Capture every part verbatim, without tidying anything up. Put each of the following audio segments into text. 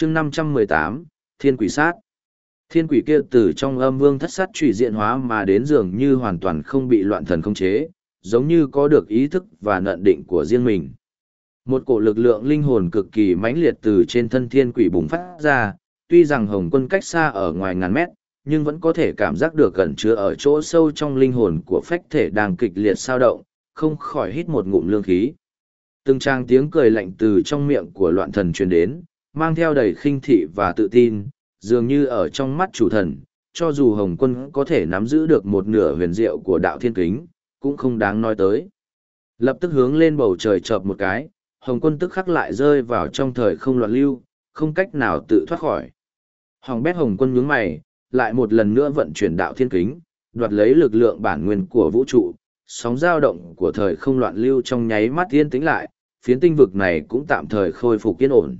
chương năm trăm mười tám, Thiên Quỷ Sát. Thiên quỷ kia từ trong âm vương thất sát trụy diện hóa mà đến dường như hoàn toàn không bị loạn thần khống chế, giống như có được ý thức và nận định của riêng mình. Một cổ lực lượng linh hồn cực kỳ mãnh liệt từ trên thân thiên quỷ bùng phát ra, tuy rằng Hồng Quân cách xa ở ngoài ngàn mét, nhưng vẫn có thể cảm giác được cẩn chứa ở chỗ sâu trong linh hồn của phách thể đang kịch liệt sao động, không khỏi hít một ngụm lương khí. Từng trang tiếng cười lạnh từ trong miệng của loạn thần truyền đến, mang theo đầy khinh thị và tự tin, dường như ở trong mắt chủ thần, cho dù Hồng Quân có thể nắm giữ được một nửa huyền diệu của đạo thiên kính, cũng không đáng nói tới. Lập tức hướng lên bầu trời chợp một cái, Hồng Quân tức khắc lại rơi vào trong thời không loạn lưu, không cách nào tự thoát khỏi. Hồng bét Hồng Quân nhướng mày, lại một lần nữa vận chuyển đạo thiên kính, đoạt lấy lực lượng bản nguyên của vũ trụ, sóng dao động của thời không loạn lưu trong nháy mắt yên tĩnh lại, phiến tinh vực này cũng tạm thời khôi phục yên ổn.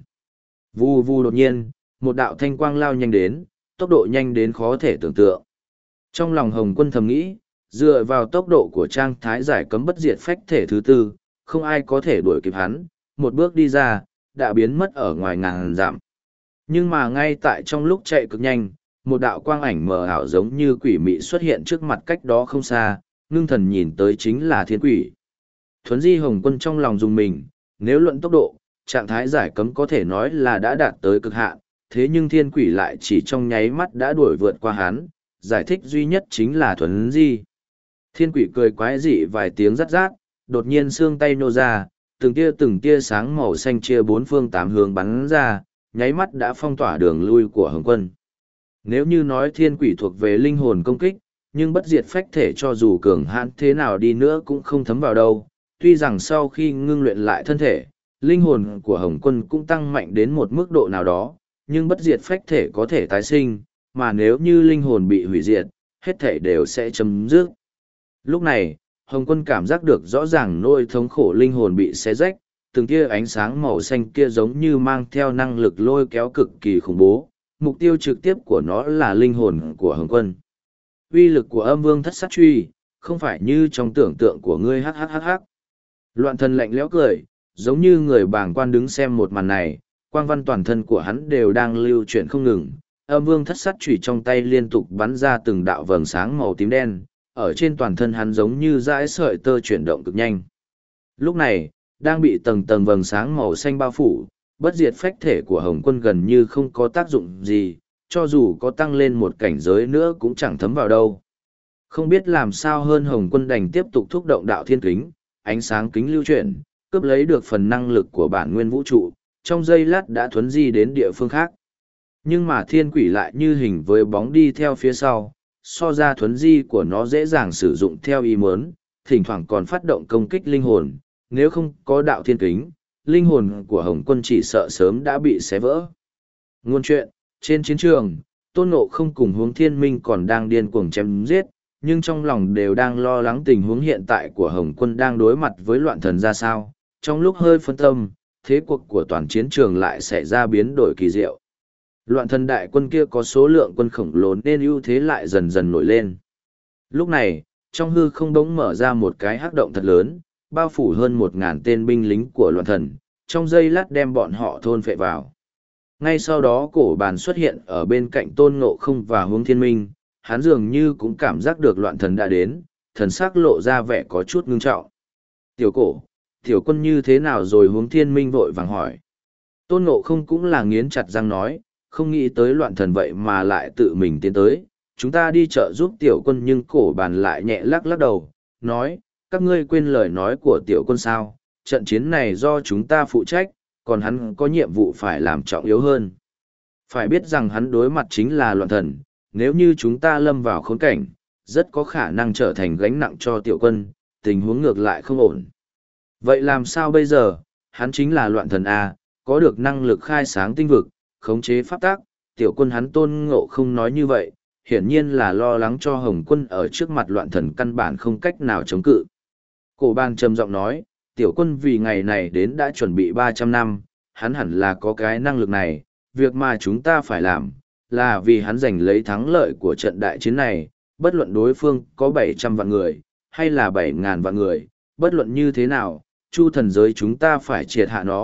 Vù vù đột nhiên, một đạo thanh quang lao nhanh đến, tốc độ nhanh đến khó thể tưởng tượng. Trong lòng Hồng Quân thầm nghĩ, dựa vào tốc độ của trang thái giải cấm bất diệt phách thể thứ tư, không ai có thể đuổi kịp hắn, một bước đi ra, đã biến mất ở ngoài ngàn dặm. Nhưng mà ngay tại trong lúc chạy cực nhanh, một đạo quang ảnh mờ ảo giống như quỷ mị xuất hiện trước mặt cách đó không xa, ngưng thần nhìn tới chính là thiên quỷ. Thuấn di Hồng Quân trong lòng dùng mình, nếu luận tốc độ, trạng thái giải cấm có thể nói là đã đạt tới cực hạn, thế nhưng thiên quỷ lại chỉ trong nháy mắt đã đuổi vượt qua hắn, giải thích duy nhất chính là thuấn di. Thiên quỷ cười quái dị vài tiếng rát rát, đột nhiên xương tay nô ra, từng tia từng tia sáng màu xanh chia bốn phương tám hướng bắn ra, nháy mắt đã phong tỏa đường lui của Hồng Quân. Nếu như nói thiên quỷ thuộc về linh hồn công kích, nhưng bất diệt phách thể cho dù cường hãn thế nào đi nữa cũng không thấm vào đâu, tuy rằng sau khi ngưng luyện lại thân thể, linh hồn của Hồng Quân cũng tăng mạnh đến một mức độ nào đó, nhưng bất diệt phách thể có thể tái sinh, mà nếu như linh hồn bị hủy diệt, hết thể đều sẽ chấm dứt. Lúc này, Hồng Quân cảm giác được rõ ràng nỗi thống khổ linh hồn bị xé rách, từng tia ánh sáng màu xanh kia giống như mang theo năng lực lôi kéo cực kỳ khủng bố, mục tiêu trực tiếp của nó là linh hồn của Hồng Quân. Uy lực của âm vương thất sát truy, không phải như trong tưởng tượng của ngươi hắc hắc hắc hắc. Loạn thần lạnh lẽo cười, giống như người bàng quan đứng xem một màn này, quang văn toàn thân của hắn đều đang lưu chuyển không ngừng, âm vương thất sát chủy trong tay liên tục bắn ra từng đạo vầng sáng màu tím đen, ở trên toàn thân hắn giống như dãi sợi tơ chuyển động cực nhanh. Lúc này, đang bị tầng tầng vầng sáng màu xanh bao phủ, bất diệt phách thể của Hồng Quân gần như không có tác dụng gì, cho dù có tăng lên một cảnh giới nữa cũng chẳng thấm vào đâu. Không biết làm sao hơn, Hồng Quân đành tiếp tục thúc động đạo thiên kính, ánh sáng kính lưu chuyển, cướp lấy được phần năng lực của bản nguyên vũ trụ, trong giây lát đã thuấn di đến địa phương khác. Nhưng mà thiên quỷ lại như hình với bóng đi theo phía sau, so ra thuấn di của nó dễ dàng sử dụng theo ý muốn, thỉnh thoảng còn phát động công kích linh hồn, nếu không có đạo thiên kính, linh hồn của Hồng Quân chỉ sợ sớm đã bị xé vỡ. Ngôn chuyện, trên chiến trường, Tôn Ngộ Không cùng Hướng Thiên Minh còn đang điên cuồng chém giết, nhưng trong lòng đều đang lo lắng tình huống hiện tại của Hồng Quân đang đối mặt với loạn thần ra sao. Trong lúc hơi phân tâm, thế cuộc của toàn chiến trường lại xảy ra biến đổi kỳ diệu. Loạn thần đại quân kia có số lượng quân khổng lồ nên ưu thế lại dần dần nổi lên. Lúc này, trong hư không bỗng mở ra một cái hắc động thật lớn, bao phủ hơn một ngàn tên binh lính của loạn thần, trong giây lát đem bọn họ thôn phệ vào. Ngay sau đó cổ bàn xuất hiện ở bên cạnh Tôn Ngộ Không và Hướng Thiên Minh, hắn dường như cũng cảm giác được loạn thần đã đến, thần sắc lộ ra vẻ có chút ngưng trọng. Tiểu cổ, tiểu quân như thế nào rồi? Hướng Thiên Minh vội vàng hỏi. Tôn Ngộ Không cũng là nghiến chặt răng nói, không nghĩ tới loạn thần vậy mà lại tự mình tiến tới, chúng ta đi chợ giúp tiểu quân. Nhưng cổ bàn lại nhẹ lắc lắc đầu, nói, các ngươi quên lời nói của tiểu quân sao, trận chiến này do chúng ta phụ trách, còn hắn có nhiệm vụ phải làm trọng yếu hơn. Phải biết rằng hắn đối mặt chính là loạn thần, nếu như chúng ta lâm vào khốn cảnh, rất có khả năng trở thành gánh nặng cho tiểu quân, tình huống ngược lại không ổn. Vậy làm sao bây giờ? Hắn chính là loạn thần A, có được năng lực khai sáng tinh vực, khống chế pháp tác, tiểu quân. Hắn Tôn Ngộ Không nói như vậy, hiển nhiên là lo lắng cho Hồng Quân ở trước mặt loạn thần căn bản không cách nào chống cự. Cổ bàn trầm giọng nói, tiểu quân vì ngày này đến đã chuẩn bị ba trăm năm, hắn hẳn là có cái năng lực này, việc mà chúng ta phải làm, là vì hắn giành lấy thắng lợi của trận đại chiến này, bất luận đối phương có bảy trăm vạn người, hay là bảy ngàn vạn người, bất luận như thế nào, chu thần giới chúng ta phải triệt hạ nó,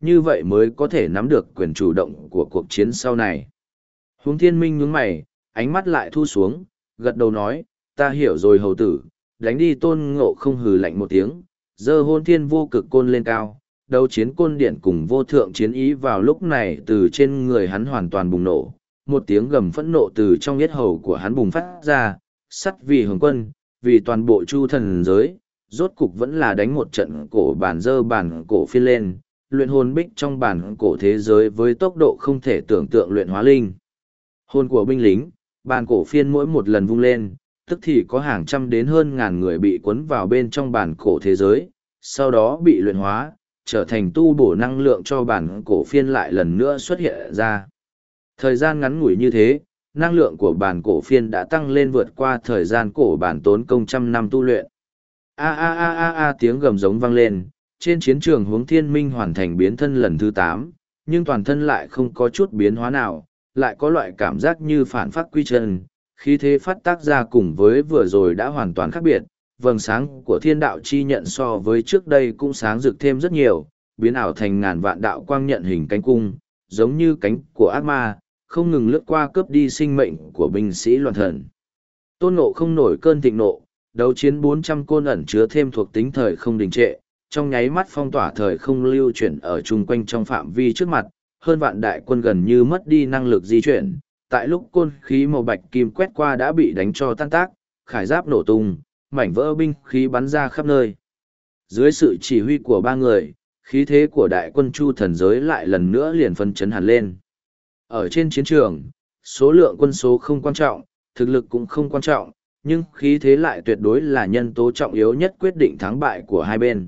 như vậy mới có thể nắm được quyền chủ động của cuộc chiến sau này. Huống Thiên Minh nhướng mày, ánh mắt lại thu xuống, gật đầu nói, ta hiểu rồi hầu tử, đánh đi. Tôn Ngộ không hừ lạnh một tiếng, giơ hôn thiên vô cực côn lên cao, đấu chiến côn điện cùng vô thượng chiến ý vào lúc này từ trên người hắn hoàn toàn bùng nổ, một tiếng gầm phẫn nộ từ trong yết hầu của hắn bùng phát ra, sắt vì Hồng Quân, vì toàn bộ chu thần giới, rốt cục vẫn là đánh một trận cổ bản dơ bản cổ phiên lên, luyện hồn bích trong bản cổ thế giới với tốc độ không thể tưởng tượng luyện hóa linh. Hồn của binh lính, bản cổ phiên mỗi một lần vung lên, tức thì có hàng trăm đến hơn ngàn người bị cuốn vào bên trong bản cổ thế giới, sau đó bị luyện hóa, trở thành tu bổ năng lượng cho bản cổ phiên lại lần nữa xuất hiện ra. Thời gian ngắn ngủi như thế, năng lượng của bản cổ phiên đã tăng lên vượt qua thời gian cổ bản tốn công trăm năm tu luyện. A a a a a tiếng gầm giống vang lên, trên chiến trường Huống Thiên Minh hoàn thành biến thân lần thứ tám, nhưng toàn thân lại không có chút biến hóa nào, lại có loại cảm giác như phản phát quy chân, khí thế phát tác ra cùng với vừa rồi đã hoàn toàn khác biệt. Vầng sáng của thiên đạo chi nhận so với trước đây cũng sáng rực thêm rất nhiều, biến ảo thành ngàn vạn đạo quang nhận hình cánh cung, giống như cánh của ác ma, không ngừng lướt qua cướp đi sinh mệnh của binh sĩ loạn thần. Tôn Ngộ không nổi cơn thịnh nộ, đấu chiến bốn trăm côn ẩn chứa thêm thuộc tính thời không đình trệ, trong nháy mắt phong tỏa thời không lưu chuyển ở chung quanh trong phạm vi trước mặt, hơn vạn đại quân gần như mất đi năng lực di chuyển, tại lúc côn khí màu bạch kim quét qua đã bị đánh cho tan tác, khải giáp nổ tung, mảnh vỡ binh khí bắn ra khắp nơi. Dưới sự chỉ huy của ba người, khí thế của đại quân chu thần giới lại lần nữa liền phân chấn hẳn lên. Ở trên chiến trường, số lượng quân số không quan trọng, thực lực cũng không quan trọng, nhưng khí thế lại tuyệt đối là nhân tố trọng yếu nhất quyết định thắng bại của hai bên.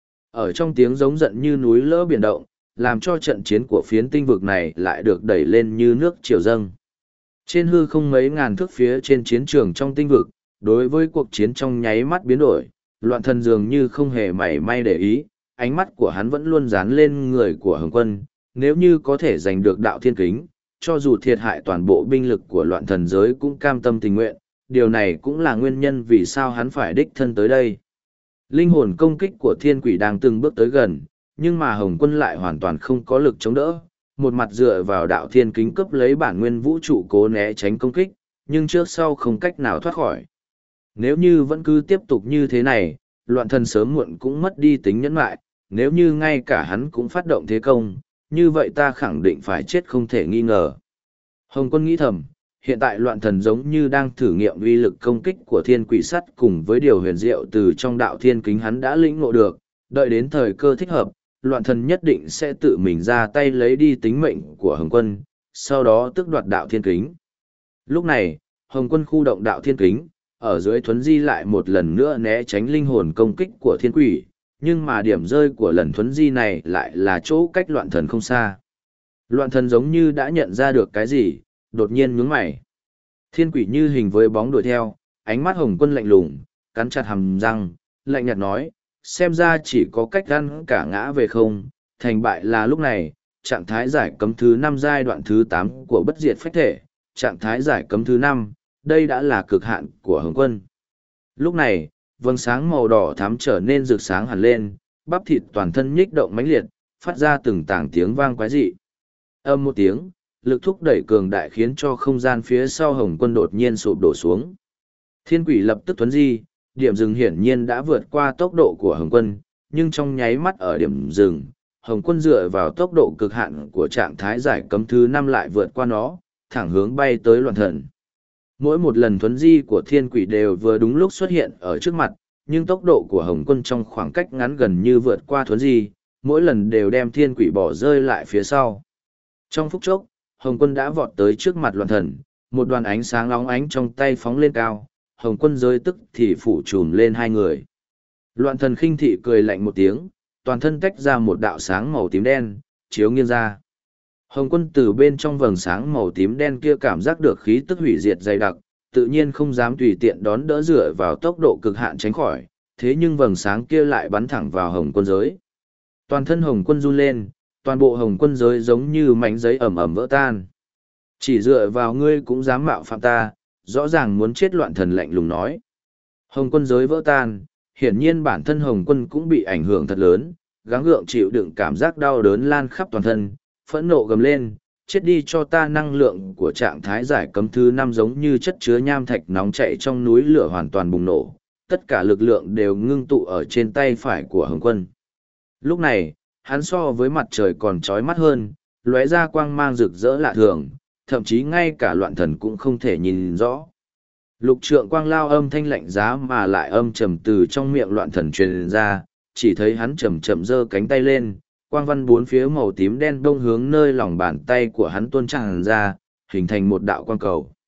Ở trong tiếng giống giận như núi lỡ biển động, làm cho trận chiến của phiến tinh vực này lại được đẩy lên như nước triều dâng. Trên hư không mấy ngàn thước phía trên chiến trường trong tinh vực, đối với cuộc chiến trong nháy mắt biến đổi, loạn thần dường như không hề mảy may để ý, ánh mắt của hắn vẫn luôn dán lên người của Hồng Quân, nếu như có thể giành được đạo thiên kính, cho dù thiệt hại toàn bộ binh lực của loạn thần giới cũng cam tâm tình nguyện, điều này cũng là nguyên nhân vì sao hắn phải đích thân tới đây. Linh hồn công kích của thiên quỷ đang từng bước tới gần, nhưng mà Hồng Quân lại hoàn toàn không có lực chống đỡ, một mặt dựa vào đạo thiên kính cướp lấy bản nguyên vũ trụ cố né tránh công kích, nhưng trước sau không cách nào thoát khỏi. Nếu như vẫn cứ tiếp tục như thế này, loạn thần sớm muộn cũng mất đi tính nhẫn lại, nếu như ngay cả hắn cũng phát động thế công, như vậy ta khẳng định phải chết không thể nghi ngờ. Hồng Quân nghĩ thầm, hiện tại loạn thần giống như đang thử nghiệm uy lực công kích của thiên quỷ sắt cùng với điều huyền diệu từ trong đạo thiên kính hắn đã lĩnh ngộ được, đợi đến thời cơ thích hợp, loạn thần nhất định sẽ tự mình ra tay lấy đi tính mệnh của Hồng Quân, sau đó tước đoạt đạo thiên kính. Lúc này, Hồng Quân khu động đạo thiên kính, ở dưới thuấn di lại một lần nữa né tránh linh hồn công kích của thiên quỷ, nhưng mà điểm rơi của lần thuấn di này lại là chỗ cách loạn thần không xa. Loạn thần giống như đã nhận ra được cái gì, đột nhiên nhướng mày. Thiên quỷ như hình với bóng đuổi theo, ánh mắt Hồng Quân lạnh lùng, cắn chặt hàm răng, lạnh nhạt nói, xem ra chỉ có cách ăn cả ngã về không, thành bại là lúc này, trạng thái giải cấm thứ năm giai đoạn thứ tám của bất diệt phách thể, trạng thái giải cấm thứ năm, đây đã là cực hạn của Hồng Quân. Lúc này, vầng sáng màu đỏ thắm trở nên rực sáng hẳn lên, bắp thịt toàn thân nhích động mãnh liệt, phát ra từng tảng tiếng vang quái dị. Âm một tiếng, lực thúc đẩy cường đại khiến cho không gian phía sau Hồng Quân đột nhiên sụp đổ xuống. Thiên quỷ lập tức thuấn di, điểm dừng hiển nhiên đã vượt qua tốc độ của Hồng Quân, nhưng trong nháy mắt ở điểm dừng, Hồng Quân dựa vào tốc độ cực hạn của trạng thái giải cấm thứ năm lại vượt qua nó, thẳng hướng bay tới loạn thần. Mỗi một lần thuấn di của thiên quỷ đều vừa đúng lúc xuất hiện ở trước mặt, nhưng tốc độ của Hồng Quân trong khoảng cách ngắn gần như vượt qua thuấn di, mỗi lần đều đem thiên quỷ bỏ rơi lại phía sau. Trong phút chốc, Hồng Quân đã vọt tới trước mặt loạn thần, một đoàn ánh sáng óng ánh trong tay phóng lên cao, Hồng Quân rơi tức thì phủ trùm lên hai người. Loạn thần khinh thị cười lạnh một tiếng, toàn thân tách ra một đạo sáng màu tím đen, chiếu nghiêng ra. Hồng Quân từ bên trong vầng sáng màu tím đen kia cảm giác được khí tức hủy diệt dày đặc, tự nhiên không dám tùy tiện đón đỡ dựa vào tốc độ cực hạn tránh khỏi, thế nhưng vầng sáng kia lại bắn thẳng vào Hồng Quân giới. Toàn thân Hồng Quân run lên, toàn bộ Hồng Quân giới giống như mảnh giấy ẩm ẩm vỡ tan. Chỉ dựa vào ngươi cũng dám mạo phạm ta, rõ ràng muốn chết, loạn thần lạnh lùng nói. Hồng Quân giới vỡ tan, hiển nhiên bản thân Hồng Quân cũng bị ảnh hưởng thật lớn, gắng gượng chịu đựng cảm giác đau đớn lan khắp toàn thân, phẫn nộ gầm lên, chết đi cho ta. Năng lượng của trạng thái giải cấm thứ năm giống như chất chứa nham thạch nóng chảy trong núi lửa hoàn toàn bùng nổ, tất cả lực lượng đều ngưng tụ ở trên tay phải của Hồng Quân. Lúc này, hắn so với mặt trời còn chói mắt hơn, lóe ra quang mang rực rỡ lạ thường, thậm chí ngay cả loạn thần cũng không thể nhìn rõ. Lục trượng quang lao âm thanh lạnh giá mà lại âm trầm từ trong miệng loạn thần truyền ra, chỉ thấy hắn chậm chậm giơ cánh tay lên, quang văn bốn phía màu tím đen đông hướng nơi lòng bàn tay của hắn tuôn tràn ra, hình thành một đạo quang cầu.